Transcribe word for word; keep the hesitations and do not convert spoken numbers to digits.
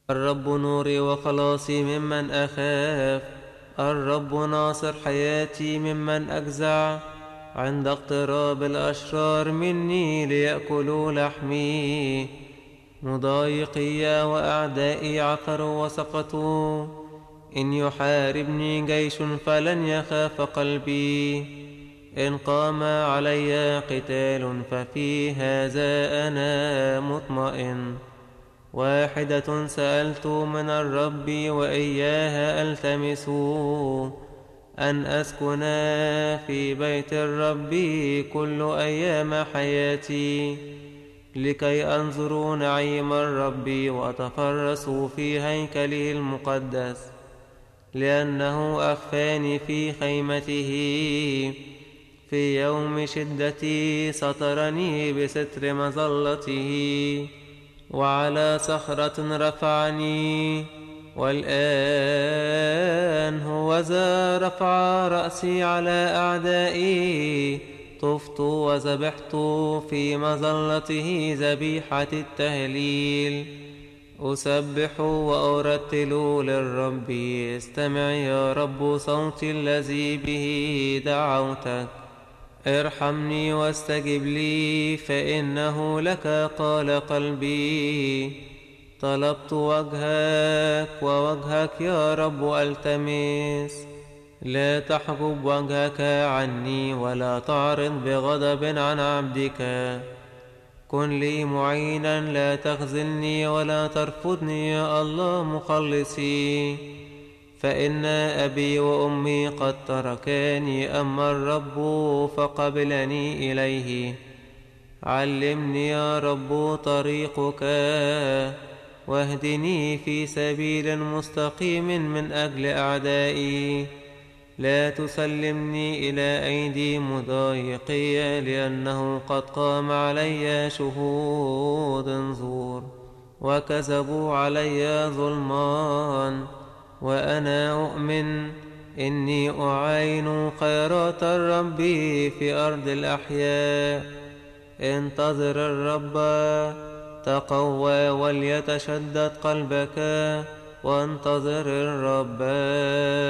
الرب نوري وخلاصي ممن أخاف. الرب ناصر حياتي ممن أجزع. عند اقتراب الأشرار مني ليأكلوا لحمي. مضايقي وأعدائي عثروا وسقطوا. إن يحاربني جيش فلن يخاف قلبي. إن قام علي قتال ففي هذا أنا مطمئن. واحدة سألت من الرب وإياها ألتمس، أن أسكن في بيت الرب كل أيام حياتي، لكي أنظر نعيم الرب وأتفرس في هيكله المقدس. لأنه أخفاني في خيمته، في يوم شدتي سترني بستر مظلته، وعلى صخرة رفعني. والآن هوذا رفع رأسي على أعدائي. طفت وذبحت في مظلته ذبيحة التهليل. أسبح وأرتل للرب. استمع يا رب صوتي الذي به دعوتك. ارحمني واستجب لي، فإنه لك قال قلبي. طلبت وجهك ووجهك يا رب ألتمس. لا تحجب وجهك عني ولا تعرض بغضب عن عبدك. كن لي معينا لا تخذلني ولا ترفضني يا الله مخلصي. فإن أبي وأمي قد تركاني، أما الرب فقبلني إليه. علمني يا رب طريقك، واهدني في سبيل مستقيم من أجل أعدائي. لا تسلمني إلى أيدي مضايقي، لأنه قد قام علي شهود زور، وكذبوا علي ظلمان. وأنا أؤمن إني أعاين خيرات الرب في أرض الأحياء. انتظر الرب، تقوى وليتشدد قلبك، وانتظر الرب.